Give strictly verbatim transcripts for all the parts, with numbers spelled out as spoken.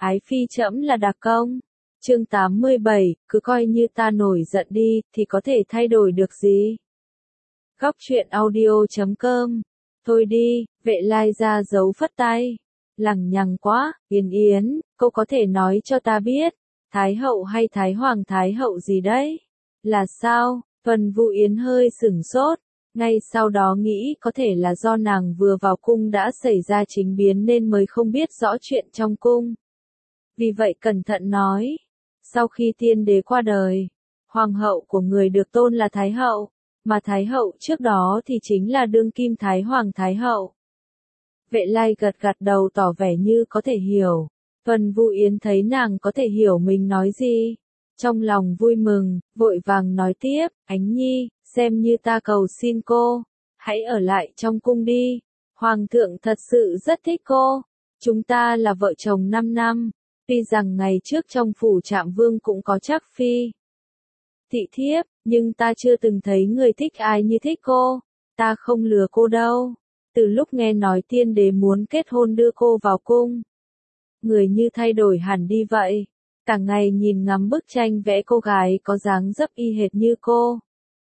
ái phi trẫm là đặc công. Chương tám mươi bảy, cứ coi như ta nổi giận đi, thì có thể thay đổi được gì? Góc truyện audio chấm com. Thôi đi, Vệ Lai ra dấu phất tay. Lằng nhằng quá, Yến Yến, cô có thể nói cho ta biết, Thái hậu hay Thái hoàng Thái hậu gì đấy? Là sao? Vân Vũ Yến hơi sửng sốt, ngay sau đó nghĩ có thể là do nàng vừa vào cung đã xảy ra chính biến nên mới không biết rõ chuyện trong cung. Vì vậy cẩn thận nói, sau khi tiên đế qua đời, hoàng hậu của người được tôn là Thái hậu, mà Thái hậu trước đó thì chính là đương kim Thái hoàng Thái hậu. Vệ Lai gật gật đầu tỏ vẻ như có thể hiểu. Vân Vũ Yến thấy nàng có thể hiểu mình nói gì, trong lòng vui mừng, vội vàng nói tiếp, Ánh Nhi, xem như ta cầu xin cô, hãy ở lại trong cung đi, Hoàng thượng thật sự rất thích cô, chúng ta là vợ chồng năm năm, tuy rằng ngày trước trong phủ Trạm Vương cũng có Trác phi thị thiếp, nhưng ta chưa từng thấy người thích ai như thích cô, ta không lừa cô đâu, từ lúc nghe nói tiên đế muốn kết hôn đưa cô vào cung, người như thay đổi hẳn đi vậy. Cả ngày nhìn ngắm bức tranh vẽ cô gái có dáng dấp y hệt như cô.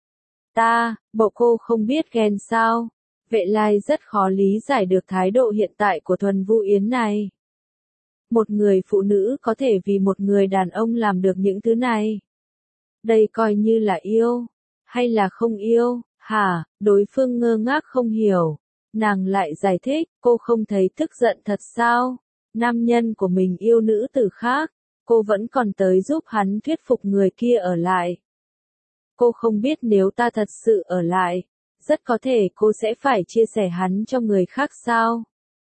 Ta, bộ cô không biết ghen sao? Vệ Lai rất khó lý giải được thái độ hiện tại của Thuần Vũ Yến này. Một người phụ nữ có thể vì một người đàn ông làm được những thứ này. Đây coi như là yêu, hay là không yêu, hả? Đối phương ngơ ngác không hiểu. Nàng lại giải thích, cô không thấy tức giận thật sao? Nam nhân của mình yêu nữ tử khác. Cô vẫn còn tới giúp hắn thuyết phục người kia ở lại. Cô không biết nếu ta thật sự ở lại, rất có thể cô sẽ phải chia sẻ hắn cho người khác sao?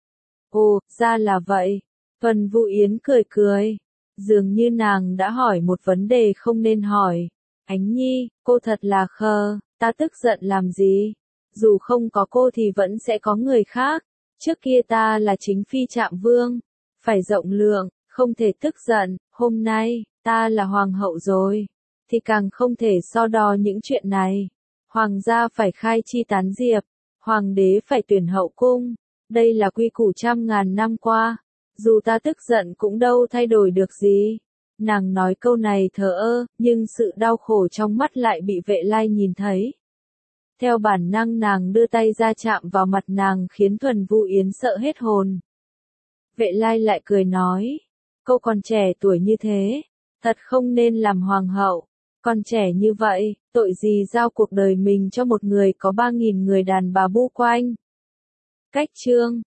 Ồ, ra là vậy. Vân Vũ Yến cười cười. Dường như nàng đã hỏi một vấn đề không nên hỏi. Ánh Nhi, cô thật là khờ, ta tức giận làm gì? Dù không có cô thì vẫn sẽ có người khác. Trước kia ta là chính phi Trạm Vương. Phải rộng lượng. Không thể tức giận, hôm nay, ta là hoàng hậu rồi, thì càng không thể so đo những chuyện này. Hoàng gia phải khai chi tán diệp, hoàng đế phải tuyển hậu cung, đây là quy củ trăm ngàn năm qua, dù ta tức giận cũng đâu thay đổi được gì. Nàng nói câu này thờ ơ, nhưng sự đau khổ trong mắt lại bị Vệ Lai nhìn thấy. Theo bản năng nàng đưa tay ra chạm vào mặt nàng khiến Thuần Vũ Yến sợ hết hồn. Vệ Lai lại cười nói, cô còn trẻ tuổi như thế, thật không nên làm hoàng hậu, còn trẻ như vậy, tội gì giao cuộc đời mình cho một người có ba nghìn người đàn bà bu quanh. Cách chương